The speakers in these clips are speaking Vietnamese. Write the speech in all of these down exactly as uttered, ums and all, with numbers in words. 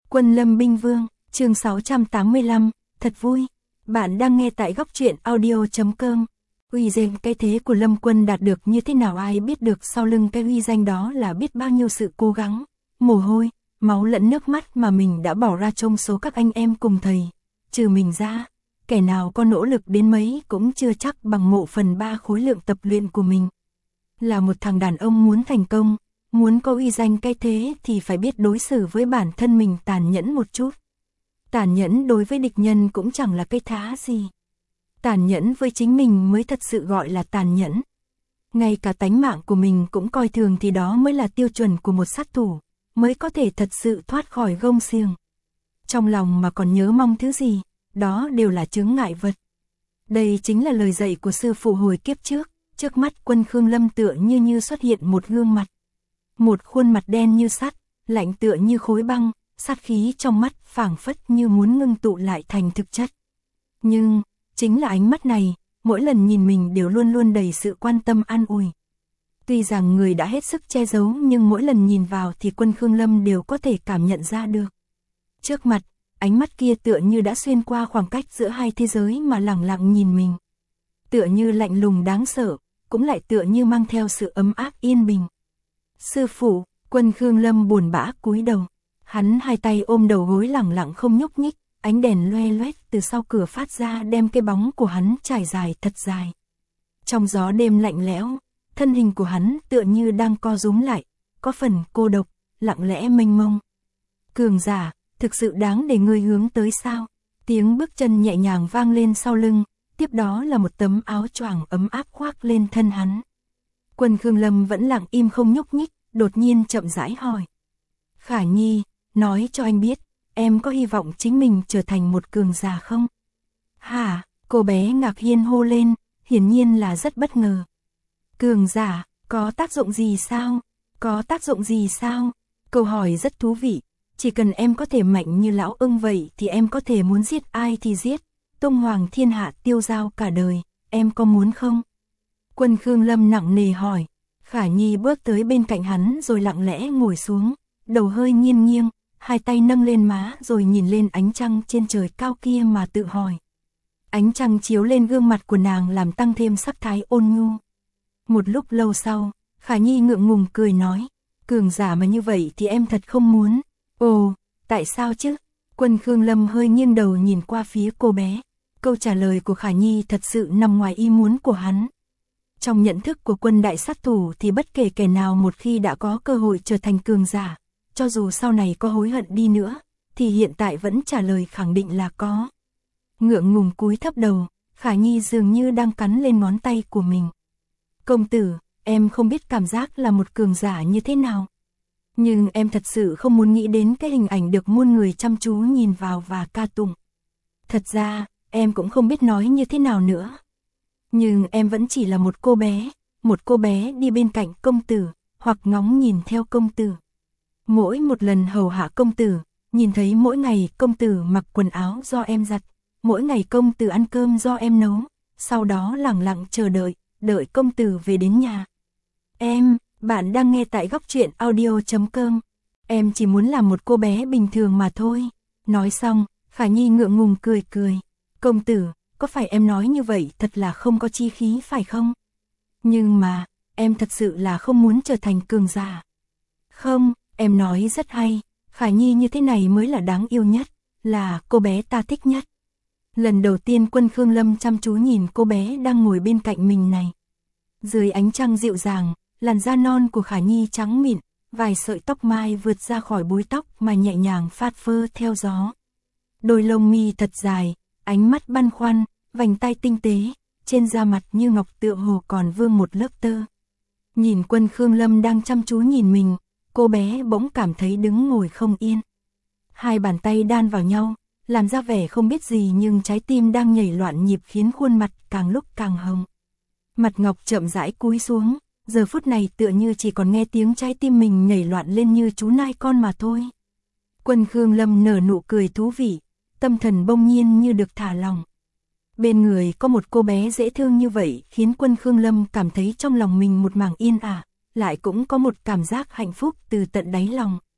Quân Lâm Binh Vương, chương sáu trăm tám mươi lăm, thật vui. Bạn đang nghe tại góc truyện audio chấm com. Uy danh cái thế của Lâm Quân đạt được như thế nào ai biết được, sau lưng cái uy danh đó là biết bao nhiêu sự cố gắng, mồ hôi, máu lẫn nước mắt mà mình đã bỏ ra trong số các anh em cùng thầy. Trừ mình ra, kẻ nào có nỗ lực đến mấy cũng chưa chắc bằng một phần ba khối lượng tập luyện của mình. Là một thằng đàn ông muốn thành công, muốn có uy danh cái thế thì phải biết đối xử với bản thân mình tàn nhẫn một chút. Tàn nhẫn đối với địch nhân cũng chẳng là cái thá gì. Tàn nhẫn với chính mình mới thật sự gọi là tàn nhẫn. Ngay cả tánh mạng của mình cũng coi thường thì đó mới là tiêu chuẩn của một sát thủ, mới có thể thật sự thoát khỏi gông xiềng. Trong lòng mà còn nhớ mong thứ gì, đó đều là chướng ngại vật. Đây chính là lời dạy của sư phụ hồi kiếp trước. Trước mắt Quân Khương Lâm tựa như như xuất hiện một gương mặt. Một khuôn mặt đen như sắt, lạnh tựa như khối băng, sát khí trong mắt phảng phất như muốn ngưng tụ lại thành thực chất. Nhưng, chính là ánh mắt này, mỗi lần nhìn mình đều luôn luôn đầy sự quan tâm an ủi. Tuy rằng người đã hết sức che giấu nhưng mỗi lần nhìn vào thì Quân Khương Lâm đều có thể cảm nhận ra được. Trước mặt, ánh mắt kia tựa như đã xuyên qua khoảng cách giữa hai thế giới mà lẳng lặng nhìn mình. Tựa như lạnh lùng đáng sợ, cũng lại tựa như mang theo sự ấm áp yên bình. Sư phụ, Quân Khương Lâm buồn bã cúi đầu. Hắn hai tay ôm đầu gối lẳng lặng không nhúc nhích, ánh đèn loe loét từ sau cửa phát ra đem cái bóng của hắn trải dài thật dài. Trong gió đêm lạnh lẽo, thân hình của hắn tựa như đang co rúm lại, có phần cô độc, lặng lẽ mênh mông. Cường giả, thực sự đáng để ngươi hướng tới sao? Tiếng bước chân nhẹ nhàng vang lên sau lưng, tiếp đó là một tấm áo choàng ấm áp khoác lên thân hắn. Quân Khương Lâm vẫn lặng im không nhúc nhích, đột nhiên chậm rãi hỏi. Khả Nhi, nói cho anh biết, em có hy vọng chính mình trở thành một cường giả không? Hả? Cô bé ngạc nhiên hô lên, hiển nhiên là rất bất ngờ. Cường giả, có tác dụng gì sao? Có tác dụng gì sao? Câu hỏi rất thú vị, chỉ cần em có thể mạnh như lão ưng vậy thì em có thể muốn giết ai thì giết. Tung hoàng thiên hạ tiêu dao cả đời, em có muốn không? Quân Khương Lâm nặng nề hỏi. Khả Nhi bước tới bên cạnh hắn rồi lặng lẽ ngồi xuống, đầu hơi nghiêng nghiêng, hai tay nâng lên má rồi nhìn lên ánh trăng trên trời cao kia mà tự hỏi. Ánh trăng chiếu lên gương mặt của nàng làm tăng thêm sắc thái ôn nhu. Một lúc lâu sau, Khả Nhi ngượng ngùng cười nói, cường giả mà như vậy thì em thật không muốn. Ồ, tại sao chứ? Quân Khương Lâm hơi nghiêng đầu nhìn qua phía cô bé. Câu trả lời của Khả Nhi thật sự nằm ngoài ý muốn của hắn. Trong nhận thức của quân đại sát thủ thì bất kể kẻ nào một khi đã có cơ hội trở thành cường giả, cho dù sau này có hối hận đi nữa, thì hiện tại vẫn trả lời khẳng định là có. Ngượng ngùng cúi thấp đầu, Khả Nhi dường như đang cắn lên ngón tay của mình. Công tử, em không biết cảm giác là một cường giả như thế nào. Nhưng em thật sự không muốn nghĩ đến cái hình ảnh được muôn người chăm chú nhìn vào và ca tụng. Thật ra, em cũng không biết nói như thế nào nữa. Nhưng em vẫn chỉ là một cô bé, một cô bé đi bên cạnh công tử, hoặc ngóng nhìn theo công tử. Mỗi một lần hầu hạ công tử, nhìn thấy mỗi ngày công tử mặc quần áo do em giặt, mỗi ngày công tử ăn cơm do em nấu, sau đó lặng lặng chờ đợi, đợi công tử về đến nhà. Em, bạn đang nghe tại góc truyện audio chấm com. Em chỉ muốn là một cô bé bình thường mà thôi. Nói xong, Khả Nhi ngượng ngùng cười cười. Công tử, có phải em nói như vậy thật là không có chi khí phải không? Nhưng mà, em thật sự là không muốn trở thành cường giả. Không, em nói rất hay, Khả Nhi như thế này mới là đáng yêu nhất, là cô bé ta thích nhất. Lần đầu tiên Quân Khương Lâm chăm chú nhìn cô bé đang ngồi bên cạnh mình này. Dưới ánh trăng dịu dàng, làn da non của Khả Nhi trắng mịn, vài sợi tóc mai vượt ra khỏi búi tóc mà nhẹ nhàng phất phơ theo gió. Đôi lông mi thật dài, ánh mắt băn khoăn, vành tay tinh tế, trên da mặt như ngọc tựa hồ còn vương một lớp tơ. Nhìn Quân Khương Lâm đang chăm chú nhìn mình, cô bé bỗng cảm thấy đứng ngồi không yên. Hai bàn tay đan vào nhau, làm ra vẻ không biết gì nhưng trái tim đang nhảy loạn nhịp khiến khuôn mặt càng lúc càng hồng. Mặt ngọc chậm rãi cúi xuống, giờ phút này tựa như chỉ còn nghe tiếng trái tim mình nhảy loạn lên như chú nai con mà thôi. Quân Khương Lâm nở nụ cười thú vị, tâm thần bỗng nhiên như được thả lỏng. Bên người có một cô bé dễ thương như vậy khiến Quân Khương Lâm cảm thấy trong lòng mình một mảng yên ả, lại cũng có một cảm giác hạnh phúc từ tận đáy lòng.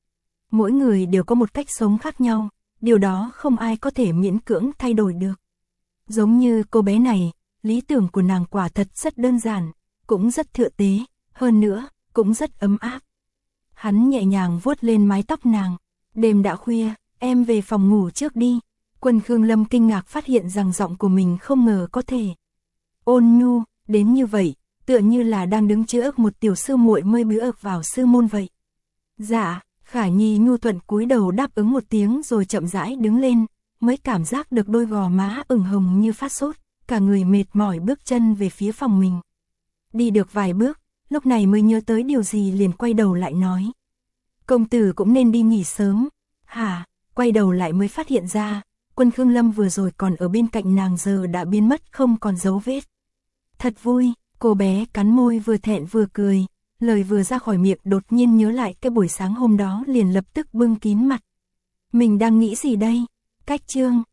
Mỗi người đều có một cách sống khác nhau, điều đó không ai có thể miễn cưỡng thay đổi được. Giống như cô bé này, lý tưởng của nàng quả thật rất đơn giản, cũng rất thượng tế, hơn nữa, cũng rất ấm áp. Hắn nhẹ nhàng vuốt lên mái tóc nàng. Đêm đã khuya, em về phòng ngủ trước đi. Quân Khương Lâm kinh ngạc phát hiện rằng giọng của mình không ngờ có thể ôn nhu đến như vậy, tựa như là đang đứng trước một tiểu sư muội mới bước vào sư môn vậy. Dạ, Khả Nhi nhu thuận cúi đầu đáp ứng một tiếng rồi chậm rãi đứng lên, mới cảm giác được đôi gò má ửng hồng như phát sốt, cả người mệt mỏi bước chân về phía phòng mình. Đi được vài bước, lúc này mới nhớ tới điều gì liền quay đầu lại nói. Công tử cũng nên đi nghỉ sớm. Hả? Quay đầu lại mới phát hiện ra, Quân Khương Lâm vừa rồi còn ở bên cạnh nàng giờ đã biến mất không còn dấu vết. Thật vui, cô bé cắn môi vừa thẹn vừa cười, lời vừa ra khỏi miệng đột nhiên nhớ lại cái buổi sáng hôm đó liền lập tức bưng kín mặt. Mình đang nghĩ gì đây? Cách chương